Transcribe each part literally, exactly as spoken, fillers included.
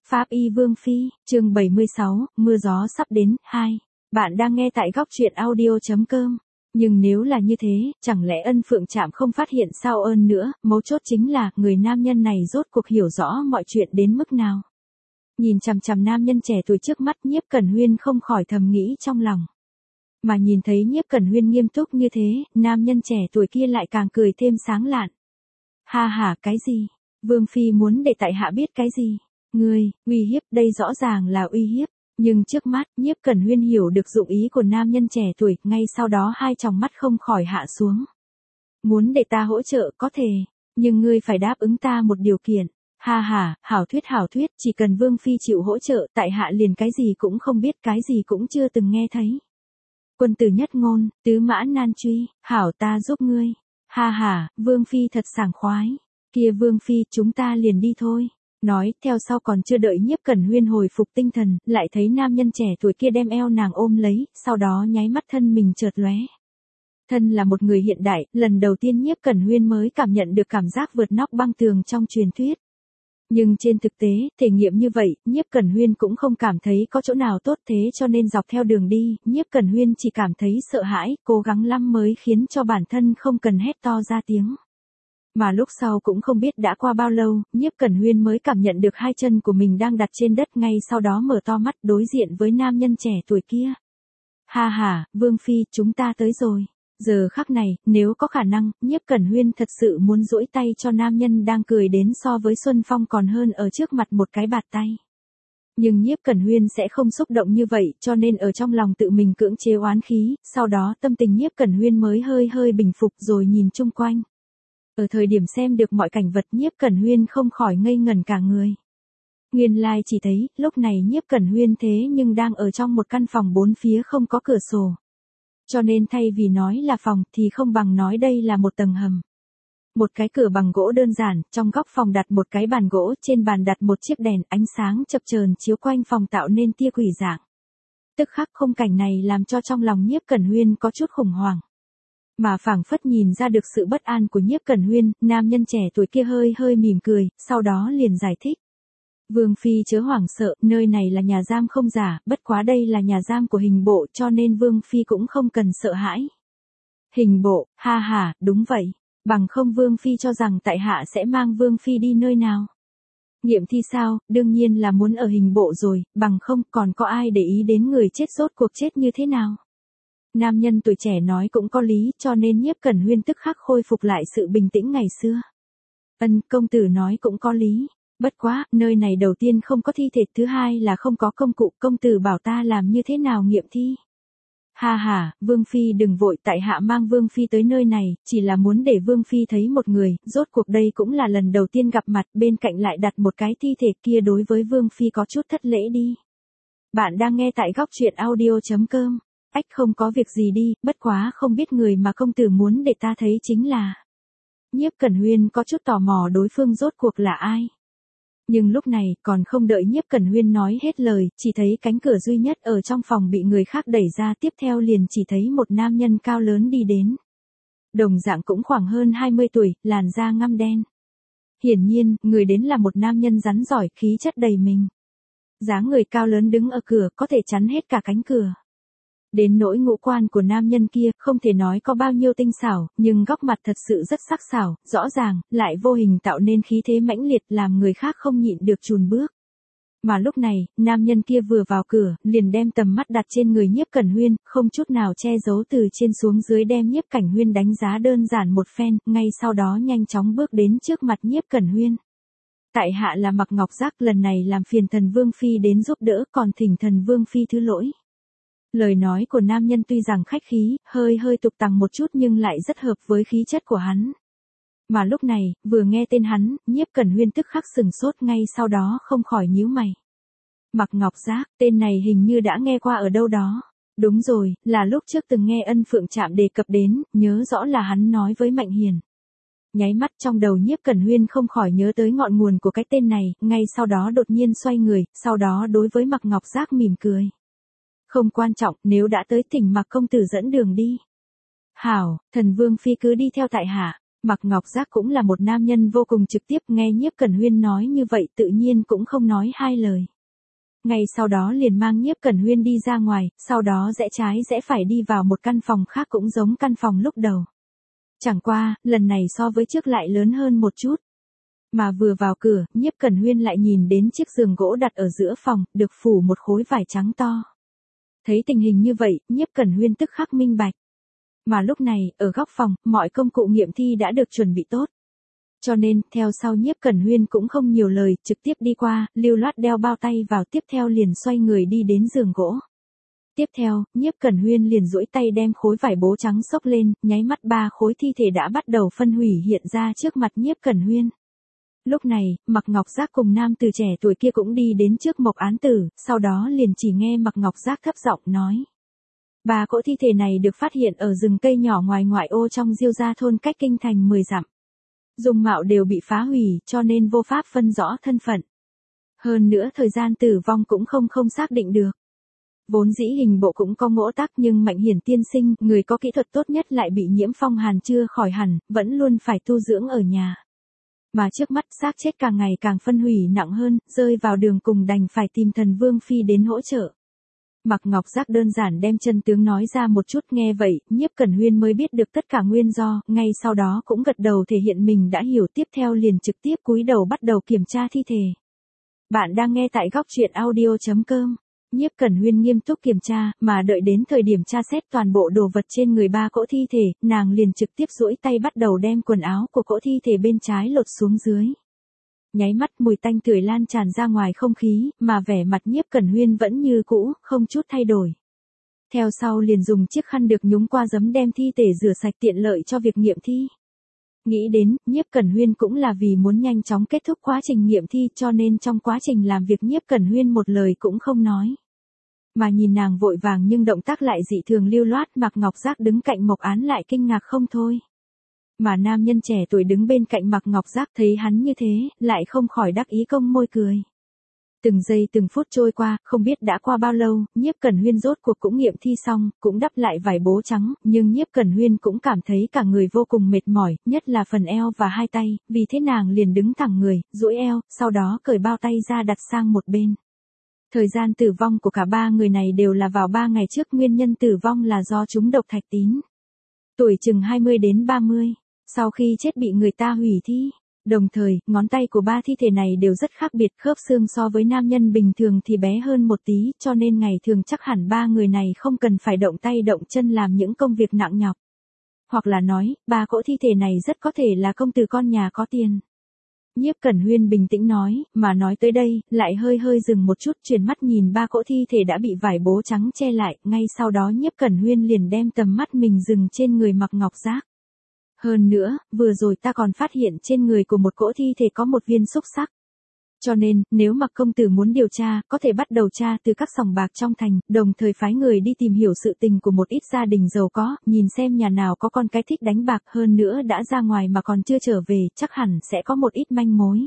Pháp y Vương Phi, chương bảy mươi sáu, mưa gió sắp đến, hai. Bạn đang nghe tại góc truyện audio.com. Nhưng nếu là như thế, chẳng lẽ Ân Phượng Trạm không phát hiện sao ơn nữa, mấu chốt chính là, người nam nhân này rốt cuộc hiểu rõ mọi chuyện đến mức nào. Nhìn chằm chằm nam nhân trẻ tuổi trước mắt, Nhiếp Cẩn Huyên không khỏi thầm nghĩ trong lòng. Mà nhìn thấy Nhiếp Cẩn Huyên nghiêm túc như thế, nam nhân trẻ tuổi kia lại càng cười thêm sáng lạn. Ha ha, cái gì? Vương Phi muốn để tại hạ biết cái gì? Ngươi, uy hiếp, đây rõ ràng là uy hiếp. Nhưng trước mắt, Nhiếp Cẩn Huyên hiểu được dụng ý của nam nhân trẻ tuổi, ngay sau đó hai tròng mắt không khỏi hạ xuống. Muốn để ta hỗ trợ có thể, nhưng ngươi phải đáp ứng ta một điều kiện. Ha ha, hảo thuyết hảo thuyết, chỉ cần Vương Phi chịu hỗ trợ, tại hạ liền cái gì cũng không biết, cái gì cũng chưa từng nghe thấy. Quân tử nhất ngôn, tứ mã nan truy, hảo ta giúp ngươi. Ha ha, Vương Phi thật sảng khoái. Kia Vương Phi, chúng ta liền đi thôi. Nói, theo sau còn chưa đợi Nhiếp Cẩn Huyên hồi phục tinh thần, lại thấy nam nhân trẻ tuổi kia đem eo nàng ôm lấy, sau đó nháy mắt thân mình chợt lóe. Thân là một người hiện đại, lần đầu tiên Nhiếp Cẩn Huyên mới cảm nhận được cảm giác vượt nóc băng tường trong truyền thuyết. Nhưng trên thực tế, thể nghiệm như vậy, Nhiếp Cẩn Huyên cũng không cảm thấy có chỗ nào tốt, thế cho nên dọc theo đường đi, Nhiếp Cẩn Huyên chỉ cảm thấy sợ hãi, cố gắng lắm mới khiến cho bản thân không cần hét to ra tiếng. Mà lúc sau cũng không biết đã qua bao lâu, Nhiếp Cẩn Huyên mới cảm nhận được hai chân của mình đang đặt trên đất, ngay sau đó mở to mắt đối diện với nam nhân trẻ tuổi kia. Ha ha, Vương Phi, chúng ta tới rồi. Giờ khắc này, nếu có khả năng, Nhiếp Cẩn Huyên thật sự muốn duỗi tay cho nam nhân đang cười đến so với Xuân Phong còn hơn ở trước mặt một cái bạt tay. Nhưng Nhiếp Cẩn Huyên sẽ không xúc động như vậy, cho nên ở trong lòng tự mình cưỡng chế oán khí, sau đó tâm tình Nhiếp Cẩn Huyên mới hơi hơi bình phục rồi nhìn chung quanh. Ở thời điểm xem được mọi cảnh vật, Nhiếp Cẩn Huyên không khỏi ngây ngẩn cả người. Nguyên lai chỉ thấy, lúc này Nhiếp Cẩn Huyên thế nhưng đang ở trong một căn phòng bốn phía không có cửa sổ. Cho nên thay vì nói là phòng thì không bằng nói đây là một tầng hầm. Một cái cửa bằng gỗ đơn giản, trong góc phòng đặt một cái bàn gỗ, trên bàn đặt một chiếc đèn, ánh sáng chập chờn chiếu quanh phòng tạo nên tia quỷ dạng. Tức khắc khung cảnh này làm cho trong lòng Nhiếp Cẩn Huyên có chút khủng hoảng. Mà phảng phất nhìn ra được sự bất an của Nhiếp Cẩn Huyên, nam nhân trẻ tuổi kia hơi hơi mỉm cười, sau đó liền giải thích. Vương Phi chớ hoảng sợ, nơi này là nhà giam không giả, bất quá đây là nhà giam của hình bộ, cho nên Vương Phi cũng không cần sợ hãi. Hình bộ, ha ha, đúng vậy, bằng không Vương Phi cho rằng tại hạ sẽ mang Vương Phi đi nơi nào. Nghiệm thi sao, đương nhiên là muốn ở hình bộ rồi, bằng không còn có ai để ý đến người chết rốt cuộc chết như thế nào. Nam nhân tuổi trẻ nói cũng có lý, cho nên Nhiếp Cẩn Huyên tức khắc khôi phục lại sự bình tĩnh ngày xưa. Ân, công tử nói cũng có lý. Bất quá, nơi này đầu tiên không có thi thể, thứ hai là không có công cụ, công tử bảo ta làm như thế nào nghiệm thi. Ha ha, Vương Phi đừng vội, tại hạ mang Vương Phi tới nơi này, chỉ là muốn để Vương Phi thấy một người, rốt cuộc đây cũng là lần đầu tiên gặp mặt, bên cạnh lại đặt một cái thi thể kia đối với Vương Phi có chút thất lễ đi. Bạn đang nghe tại góc truyện audio.com. Ách không có việc gì đi, bất quá không biết người mà công tử muốn để ta thấy chính là. Nhiếp Cẩn Huyên có chút tò mò đối phương rốt cuộc là ai. Nhưng lúc này, còn không đợi Nhiếp Cẩn Huyên nói hết lời, chỉ thấy cánh cửa duy nhất ở trong phòng bị người khác đẩy ra, tiếp theo liền chỉ thấy một nam nhân cao lớn đi đến. Đồng dạng cũng khoảng hơn hai mươi tuổi, làn da ngăm đen. Hiển nhiên, người đến là một nam nhân rắn giỏi, khí chất đầy mình. Dáng người cao lớn đứng ở cửa, có thể chắn hết cả cánh cửa. Đến nỗi ngũ quan của nam nhân kia, không thể nói có bao nhiêu tinh xảo, nhưng góc mặt thật sự rất sắc sảo, rõ ràng, lại vô hình tạo nên khí thế mãnh liệt làm người khác không nhịn được chùn bước. Mà lúc này, nam nhân kia vừa vào cửa, liền đem tầm mắt đặt trên người Nhiếp Cẩn Huyên, không chút nào che giấu từ trên xuống dưới đem Nhiếp Cẩn Huyên đánh giá đơn giản một phen, ngay sau đó nhanh chóng bước đến trước mặt Nhiếp Cẩn Huyên. Tại hạ là Mạc Ngọc Giác, lần này làm phiền thần Vương Phi đến giúp đỡ, còn thỉnh thần Vương Phi thứ lỗi. Lời nói của nam nhân tuy rằng khách khí, hơi hơi tục tằng một chút nhưng lại rất hợp với khí chất của hắn. Mà lúc này, vừa nghe tên hắn, Nhiếp Cẩn Huyên tức khắc sừng sốt, ngay sau đó không khỏi nhíu mày. Mạc Ngọc Giác, tên này hình như đã nghe qua ở đâu đó. Đúng rồi, là lúc trước từng nghe Ân Phượng Trạm đề cập đến, nhớ rõ là hắn nói với Mạnh Hiền. Nháy mắt trong đầu Nhiếp Cẩn Huyên không khỏi nhớ tới ngọn nguồn của cái tên này, ngay sau đó đột nhiên xoay người, sau đó đối với Mạc Ngọc Giác mỉm cười. Không quan trọng, nếu đã tới thỉnh Mạc công tử dẫn đường đi. Hảo, thần Vương Phi cứ đi theo tại hạ. Mạc Ngọc Giác cũng là một nam nhân vô cùng trực tiếp, nghe Nhiếp Cẩn Huyên nói như vậy tự nhiên cũng không nói hai lời. Ngay sau đó liền mang Nhiếp Cẩn Huyên đi ra ngoài, sau đó rẽ trái rẽ phải đi vào một căn phòng khác cũng giống căn phòng lúc đầu. Chẳng qua, lần này so với trước lại lớn hơn một chút. Mà vừa vào cửa, Nhiếp Cẩn Huyên lại nhìn đến chiếc giường gỗ đặt ở giữa phòng, được phủ một khối vải trắng to. Thấy tình hình như vậy, Nhiếp Cẩn Huyên tức khắc minh bạch. Mà lúc này, ở góc phòng, mọi công cụ nghiệm thi đã được chuẩn bị tốt. Cho nên, theo sau Nhiếp Cẩn Huyên cũng không nhiều lời, trực tiếp đi qua, lưu loát đeo bao tay vào, tiếp theo liền xoay người đi đến giường gỗ. Tiếp theo, Nhiếp Cẩn Huyên liền duỗi tay đem khối vải bố trắng xốc lên, nháy mắt ba khối thi thể đã bắt đầu phân hủy hiện ra trước mặt Nhiếp Cẩn Huyên. Lúc này, Mạc Ngọc Giác cùng nam từ trẻ tuổi kia cũng đi đến trước mộc án tử, sau đó liền chỉ nghe Mạc Ngọc Giác thấp giọng nói. Ba cỗ thi thể này được phát hiện ở rừng cây nhỏ ngoài ngoại ô trong Diêu Gia thôn cách kinh thành mười dặm. Dung mạo đều bị phá hủy, cho nên vô pháp phân rõ thân phận. Hơn nữa thời gian tử vong cũng không không xác định được. Vốn dĩ hình bộ cũng có ngỗ tắc nhưng Mạnh Hiển tiên sinh, người có kỹ thuật tốt nhất lại bị nhiễm phong hàn chưa khỏi hẳn, vẫn luôn phải tu dưỡng ở nhà. Mà trước mắt xác chết càng ngày càng phân hủy nặng hơn, rơi vào đường cùng đành phải tìm Thần Vương Phi đến hỗ trợ. Mạc Ngọc Giác đơn giản đem chân tướng nói ra một chút, nghe vậy, Nhiếp Cẩn Huyên mới biết được tất cả nguyên do, ngay sau đó cũng gật đầu thể hiện mình đã hiểu, tiếp theo liền trực tiếp cúi đầu bắt đầu kiểm tra thi thể. Bạn đang nghe tại góc truyện audio chấm com. Nhiếp Cẩn Huyên nghiêm túc kiểm tra, mà đợi đến thời điểm tra xét toàn bộ đồ vật trên người ba cỗ thi thể, nàng liền trực tiếp duỗi tay bắt đầu đem quần áo của cỗ thi thể bên trái lột xuống dưới. Nháy mắt mùi tanh tưởi lan tràn ra ngoài không khí, mà vẻ mặt Nhiếp Cẩn Huyên vẫn như cũ, không chút thay đổi. Theo sau liền dùng chiếc khăn được nhúng qua giấm đem thi thể rửa sạch tiện lợi cho việc nghiệm thi. Nghĩ đến, Nhiếp Cẩn Huyên cũng là vì muốn nhanh chóng kết thúc quá trình nghiệm thi, cho nên trong quá trình làm việc Nhiếp Cẩn Huyên một lời cũng không nói. Mà nhìn nàng vội vàng nhưng động tác lại dị thường lưu loát, Mạc Ngọc Giác đứng cạnh mộc án lại kinh ngạc không thôi. Mà nam nhân trẻ tuổi đứng bên cạnh Mạc Ngọc Giác thấy hắn như thế, lại không khỏi đắc ý cong môi cười. Từng giây từng phút trôi qua, không biết đã qua bao lâu, Nhiếp Cẩn Huyên rốt cuộc cũng nghiệm thi xong, cũng đắp lại vải bố trắng, nhưng Nhiếp Cẩn Huyên cũng cảm thấy cả người vô cùng mệt mỏi, nhất là phần eo và hai tay, vì thế nàng liền đứng thẳng người, duỗi eo, sau đó cởi bao tay ra đặt sang một bên. Thời gian tử vong của cả ba người này đều là vào ba ngày trước, nguyên nhân tử vong là do trúng độc thạch tín. Tuổi chừng hai mươi đến ba mươi, sau khi chết bị người ta hủy thi. Đồng thời, ngón tay của ba thi thể này đều rất khác biệt, khớp xương so với nam nhân bình thường thì bé hơn một tí, cho nên ngày thường chắc hẳn ba người này không cần phải động tay động chân làm những công việc nặng nhọc. Hoặc là nói, ba cỗ thi thể này rất có thể là công tử con nhà có tiền. Nhiếp Cẩn Huyên bình tĩnh nói, mà nói tới đây, lại hơi hơi dừng một chút, chuyển mắt nhìn ba cỗ thi thể đã bị vải bố trắng che lại, ngay sau đó Nhiếp Cẩn Huyên liền đem tầm mắt mình dừng trên người Mạc Ngọc Giác. Hơn nữa, vừa rồi ta còn phát hiện trên người của một cỗ thi thể có một viên xúc xắc. Cho nên, nếu Mạc công tử muốn điều tra, có thể bắt đầu tra từ các sòng bạc trong thành, đồng thời phái người đi tìm hiểu sự tình của một ít gia đình giàu có, nhìn xem nhà nào có con cái thích đánh bạc, hơn nữa đã ra ngoài mà còn chưa trở về, chắc hẳn sẽ có một ít manh mối.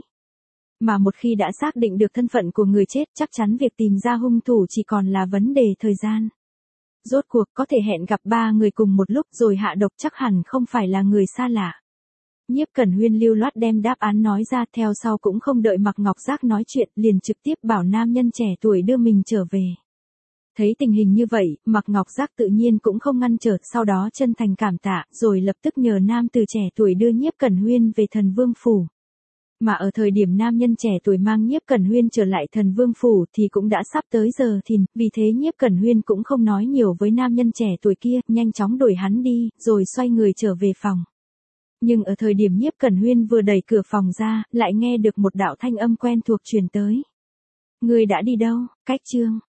Mà một khi đã xác định được thân phận của người chết, chắc chắn việc tìm ra hung thủ chỉ còn là vấn đề thời gian. Rốt cuộc có thể hẹn gặp ba người cùng một lúc rồi hạ độc, chắc hẳn không phải là người xa lạ. Nhiếp Cẩn Huyên lưu loát đem đáp án nói ra, theo sau cũng không đợi Mạc Ngọc Giác nói chuyện, liền trực tiếp bảo nam nhân trẻ tuổi đưa mình trở về. Thấy tình hình như vậy, Mạc Ngọc Giác tự nhiên cũng không ngăn trở, sau đó chân thành cảm tạ, rồi lập tức nhờ nam từ trẻ tuổi đưa Nhiếp Cẩn Huyên về Thần Vương phủ. Mà ở thời điểm nam nhân trẻ tuổi mang Nhiếp Cẩn Huyên trở lại Thần Vương phủ thì cũng đã sắp tới giờ thìn, vì thế Nhiếp Cẩn Huyên cũng không nói nhiều với nam nhân trẻ tuổi kia, nhanh chóng đuổi hắn đi, rồi xoay người trở về phòng. Nhưng ở thời điểm Nhiếp Cẩn Huyên vừa đẩy cửa phòng ra, lại nghe được một đạo thanh âm quen thuộc truyền tới. Người đã đi đâu, Cách Trương?